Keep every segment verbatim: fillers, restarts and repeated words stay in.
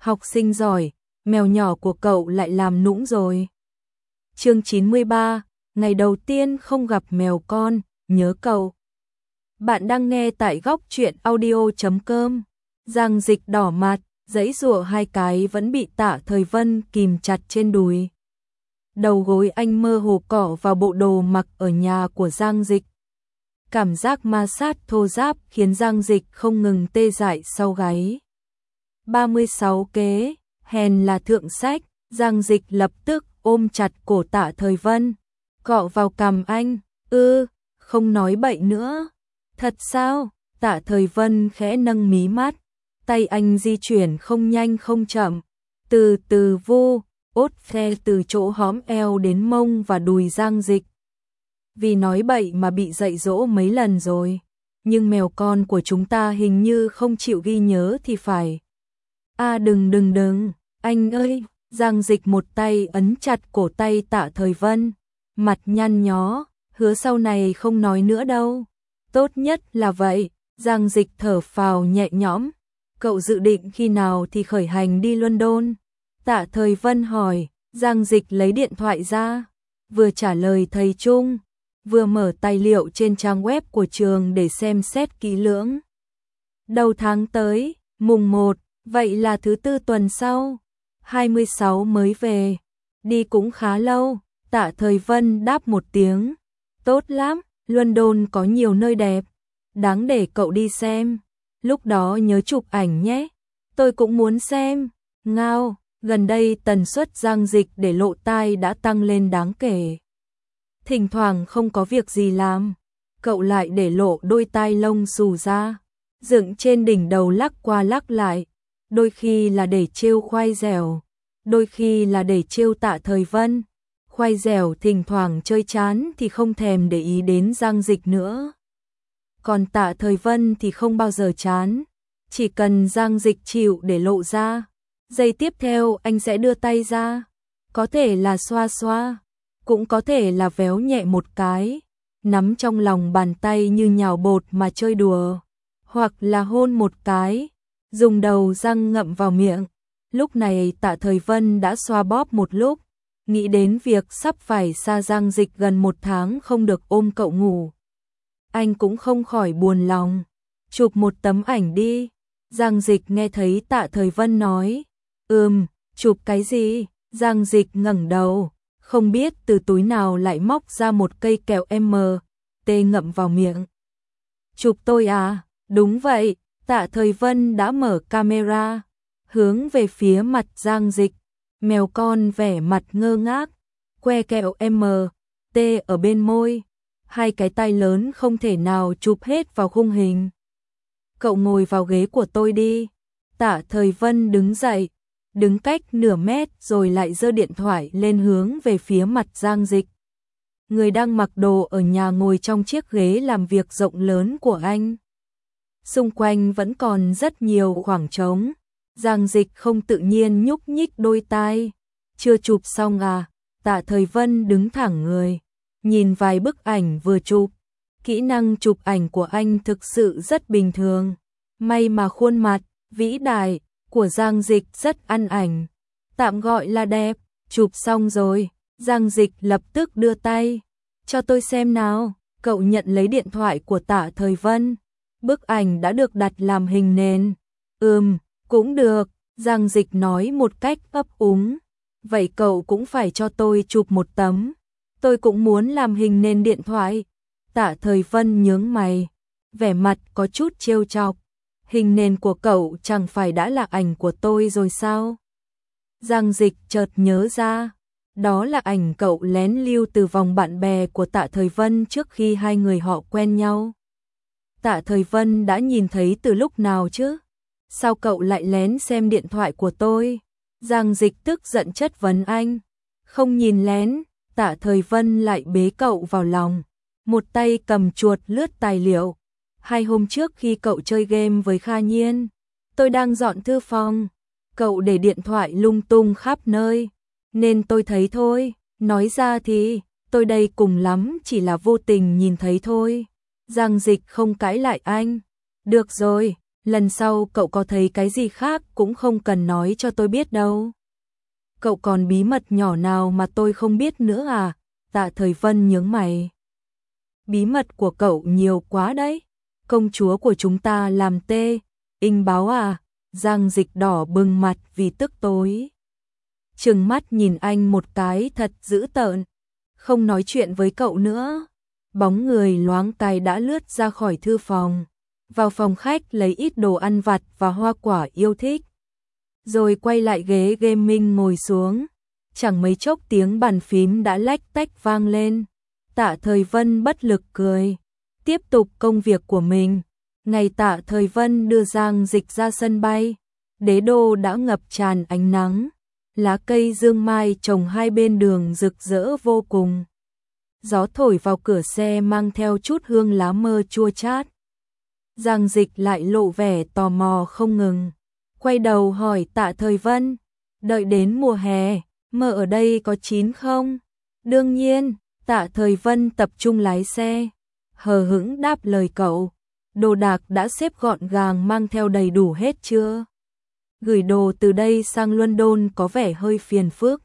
học sinh giỏi, mèo nhỏ của cậu lại làm nũng rồi. Chương chín mươi ba, ngày đầu tiên không gặp mèo con, nhớ cậu. Bạn đang nghe tại góc truyện audio chấm com. Giang Dịch đỏ mặt, giãy giụa hai cái vẫn bị Tạ Thời Vân kìm chặt trên đùi. Đầu gối anh mơ hồ cọ vào bộ đồ mặc ở nhà của Giang Dịch. Cảm giác ma sát thô ráp khiến Giang Dịch không ngừng tê dại sau gáy. ba mươi sáu kế, hèn là thượng sách, Giang Dịch lập tức ôm chặt cổ Tạ Thời Vân, cọ vào cằm anh, ư, không nói bậy nữa. Thật sao? Tạ Thời Vân khẽ nâng mí mắt, tay anh di chuyển không nhanh không chậm, từ từ vu, ốt khe từ chỗ hõm eo đến mông và đùi Giang Dịch. Vì nói bậy mà bị dạy dỗ mấy lần rồi, nhưng mèo con của chúng ta hình như không chịu ghi nhớ thì phải. À đừng đừng đừng, anh ơi, Giang Dịch một tay ấn chặt cổ tay Tạ Thời Vân, mặt nhăn nhó, hứa sau này không nói nữa đâu. Tốt nhất là vậy, Giang Dịch thở phào nhẹ nhõm. Cậu dự định khi nào thì khởi hành đi London? Tạ Thời Vân hỏi. Giang Dịch lấy điện thoại ra, vừa trả lời thầy Trung, vừa mở tài liệu trên trang web của trường để xem xét kỹ lưỡng. Đầu tháng tới, mùng một, vậy là thứ tư tuần sau, hai mươi sáu mới về. Đi cũng khá lâu, Tạ Thời Vân đáp một tiếng. Tốt lắm, London có nhiều nơi đẹp, đáng để cậu đi xem. Lúc đó nhớ chụp ảnh nhé, tôi cũng muốn xem. Ngao, gần đây tần suất Giang Dịch để lộ tai đã tăng lên đáng kể. Thỉnh thoảng không có việc gì làm, cậu lại để lộ đôi tai lông xù ra, dựng trên đỉnh đầu lắc qua lắc lại, đôi khi là để trêu khoai dẻo, đôi khi là để trêu Tạ Thời Vân. Khoai dẻo thỉnh thoảng chơi chán thì không thèm để ý đến Giang Dịch nữa. Còn Tạ Thời Vân thì không bao giờ chán, chỉ cần Giang Dịch chịu để lộ ra, giây tiếp theo anh sẽ đưa tay ra, có thể là xoa xoa, cũng có thể là véo nhẹ một cái, nắm trong lòng bàn tay như nhào bột mà chơi đùa, hoặc là hôn một cái, dùng đầu răng ngậm vào miệng. Lúc này Tạ Thời Vân đã xoa bóp một lúc, nghĩ đến việc sắp phải xa Giang Dịch gần một tháng không được ôm cậu ngủ. Anh cũng không khỏi buồn lòng. Chụp một tấm ảnh đi. Giang Dịch nghe thấy Tạ Thời Vân nói. Ừm, chụp cái gì? Giang Dịch ngẩng đầu, không biết từ túi nào lại móc ra một cây kẹo M, T ngậm vào miệng. Chụp tôi à? Đúng vậy, Tạ Thời Vân đã mở camera, hướng về phía mặt Giang Dịch. Mèo con vẻ mặt ngơ ngác, que kẹo M, T ở bên môi, hai cái tay lớn không thể nào chụp hết vào khung hình. Cậu ngồi vào ghế của tôi đi. Tạ Thời Vân đứng dậy, đứng cách nửa mét rồi lại giơ điện thoại lên hướng về phía mặt Giang Dịch. Người đang mặc đồ ở nhà ngồi trong chiếc ghế làm việc rộng lớn của anh. Xung quanh vẫn còn rất nhiều khoảng trống. Giang Dịch không tự nhiên nhúc nhích đôi tai. Chưa chụp xong à? Tạ Thời Vân đứng thẳng người, nhìn vài bức ảnh vừa chụp. Kỹ năng chụp ảnh của anh thực sự rất bình thường. May mà khuôn mặt vĩ đại của Giang Dịch rất ăn ảnh, tạm gọi là đẹp. Chụp xong rồi, Giang Dịch lập tức đưa tay. Cho tôi xem nào. Cậu nhận lấy điện thoại của Tạ Thời Vân. Bức ảnh đã được đặt làm hình nền. Ừm, cũng được, Giang Dịch nói một cách ấp úng. Vậy cậu cũng phải cho tôi chụp một tấm. Tôi cũng muốn làm hình nền điện thoại. Tạ Thời Vân nhướng mày, vẻ mặt có chút trêu chọc. Hình nền của cậu chẳng phải đã là ảnh của tôi rồi sao? Giang Dịch chợt nhớ ra, đó là ảnh cậu lén lưu từ vòng bạn bè của Tạ Thời Vân trước khi hai người họ quen nhau. Tạ Thời Vân đã nhìn thấy từ lúc nào chứ? Sao cậu lại lén xem điện thoại của tôi? Giang Dịch tức giận chất vấn anh. Không nhìn lén. Tạ Thời Vân lại bế cậu vào lòng, một tay cầm chuột lướt tài liệu. Hai hôm trước khi cậu chơi game với Kha Nhiên, tôi đang dọn thư phòng, cậu để điện thoại lung tung khắp nơi, nên tôi thấy thôi. Nói ra thì, tôi đây cùng lắm chỉ là vô tình nhìn thấy thôi. Giang Dịch không cãi lại anh. Được rồi, lần sau cậu có thấy cái gì khác cũng không cần nói cho tôi biết đâu. Cậu còn bí mật nhỏ nào mà tôi không biết nữa à? Tạ Thời Vân nhướng mày. Bí mật của cậu nhiều quá đấy. Công chúa của chúng ta làm tê, inh báo à? Giang Dịch đỏ bừng mặt vì tức tối. Trừng mắt nhìn anh một cái thật dữ tợn. Không nói chuyện với cậu nữa. Bóng người loáng cái đã lướt ra khỏi thư phòng. Vào phòng khách lấy ít đồ ăn vặt và hoa quả yêu thích. Rồi quay lại ghế gaming ngồi xuống. Chẳng mấy chốc tiếng bàn phím đã lách tách vang lên. Tạ Thời Vân bất lực cười. Tiếp tục công việc của mình. Ngày Tạ Thời Vân đưa Giang Dịch ra sân bay. Đế đô đã ngập tràn ánh nắng. Lá cây dương mai trồng hai bên đường rực rỡ vô cùng. Gió thổi vào cửa xe mang theo chút hương lá mơ chua chát. Giang Dịch lại lộ vẻ tò mò không ngừng. Quay đầu hỏi Tạ Thời Vân. Đợi đến mùa hè, mơ ở đây có chín không? Đương nhiên, Tạ Thời Vân tập trung lái xe. Hờ hững đáp lời cậu. Đồ đạc đã xếp gọn gàng mang theo đầy đủ hết chưa? Gửi đồ từ đây sang London có vẻ hơi phiền phức.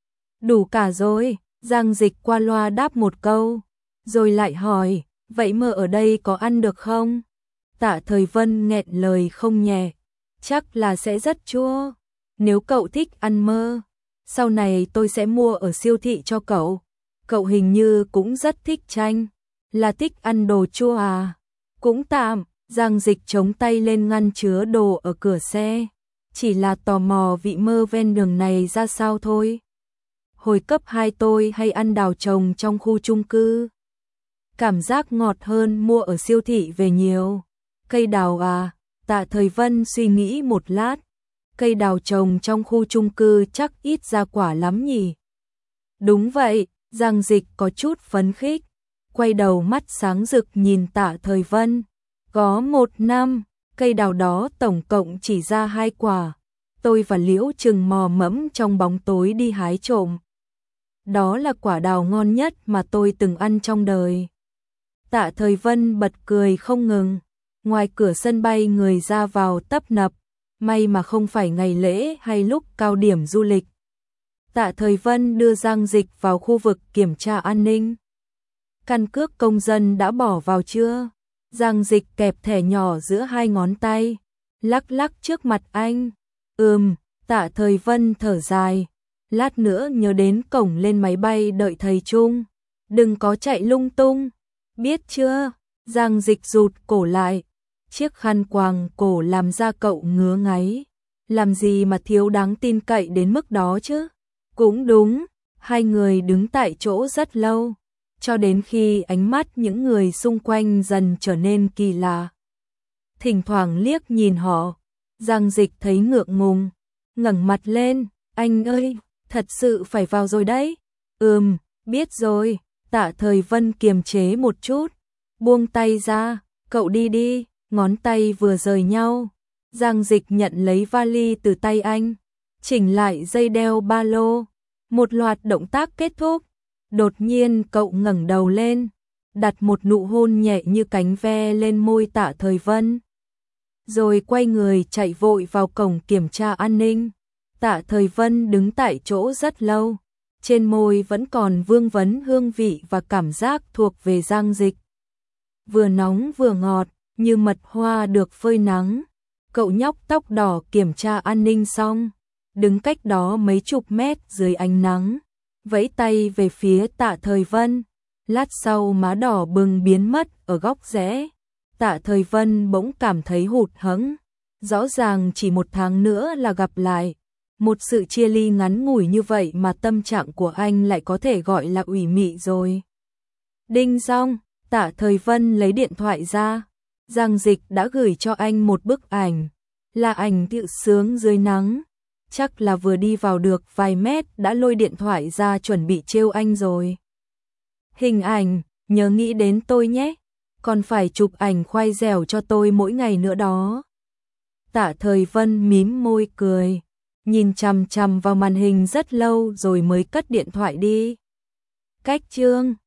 Đủ cả rồi, Giang Dịch qua loa đáp một câu. Rồi lại hỏi, vậy mơ ở đây có ăn được không? Tạ Thời Vân nghẹn lời không nhẹ. Chắc là sẽ rất chua. Nếu cậu thích ăn mơ, sau này tôi sẽ mua ở siêu thị cho cậu. Cậu hình như cũng rất thích chanh. Là thích ăn đồ chua à? Cũng tạm. Giang Dịch chống tay lên ngăn chứa đồ ở cửa xe. Chỉ là tò mò vị mơ ven đường này ra sao thôi. Hồi cấp hai tôi hay ăn đào trồng trong khu chung cư. Cảm giác ngọt hơn mua ở siêu thị về nhiều. Cây đào à? Tạ Thời Vân suy nghĩ một lát. Cây đào trồng trong khu chung cư chắc ít ra quả lắm nhỉ? Đúng vậy, Giang Dịch có chút phấn khích. Quay đầu mắt sáng rực nhìn Tạ Thời Vân. Có một năm, cây đào đó tổng cộng chỉ ra hai quả. Tôi và Liễu Trừng mò mẫm trong bóng tối đi hái trộm. Đó là quả đào ngon nhất mà tôi từng ăn trong đời. Tạ Thời Vân bật cười không ngừng. Ngoài cửa sân bay người ra vào tấp nập. May mà không phải ngày lễ hay lúc cao điểm du lịch. Tạ Thời Vân đưa Giang Dịch vào khu vực kiểm tra an ninh. Căn cước công dân đã bỏ vào chưa? Giang Dịch kẹp thẻ nhỏ giữa hai ngón tay. Lắc lắc trước mặt anh. Ừm, Tạ Thời Vân thở dài. Lát nữa nhớ đến cổng lên máy bay đợi thầy chung. Đừng có chạy lung tung. Biết chưa? Giang Dịch rụt cổ lại. Chiếc khăn quàng cổ làm ra cậu ngứa ngáy. Làm gì mà thiếu đáng tin cậy đến mức đó chứ? Cũng đúng, hai người đứng tại chỗ rất lâu, cho đến khi ánh mắt những người xung quanh dần trở nên kỳ lạ. Thỉnh thoảng liếc nhìn họ, Giang Dịch thấy ngượng ngùng, ngẩng mặt lên, anh ơi, thật sự phải vào rồi đấy. Ừm, biết rồi, Tạ Thời Vân kiềm chế một chút, buông tay ra, cậu đi đi. Ngón tay vừa rời nhau, Giang Dịch nhận lấy vali từ tay anh, chỉnh lại dây đeo ba lô. Một loạt động tác kết thúc, đột nhiên cậu ngẩng đầu lên, đặt một nụ hôn nhẹ như cánh ve lên môi Tạ Thời Vân. Rồi quay người chạy vội vào cổng kiểm tra an ninh. Tạ Thời Vân đứng tại chỗ rất lâu, trên môi vẫn còn vương vấn hương vị và cảm giác thuộc về Giang Dịch. Vừa nóng vừa ngọt, như mật hoa được phơi nắng. Cậu nhóc tóc đỏ kiểm tra an ninh xong, đứng cách đó mấy chục mét dưới ánh nắng, vẫy tay về phía Tạ Thời Vân. Lát sau má đỏ bừng biến mất ở góc rẽ. Tạ Thời Vân bỗng cảm thấy hụt hẫng. Rõ ràng chỉ một tháng nữa là gặp lại. Một sự chia ly ngắn ngủi như vậy mà tâm trạng của anh lại có thể gọi là ủy mị rồi. Đinh dong, Tạ Thời Vân lấy điện thoại ra. Giang Dịch đã gửi cho anh một bức ảnh, là ảnh tự sướng dưới nắng. Chắc là vừa đi vào được vài mét đã lôi điện thoại ra chuẩn bị trêu anh rồi. Hình ảnh, nhớ nghĩ đến tôi nhé, còn phải chụp ảnh khoai dẻo cho tôi mỗi ngày nữa đó. Tạ Thời Vân mím môi cười, nhìn chằm chằm vào màn hình rất lâu rồi mới cất điện thoại đi. Cách chương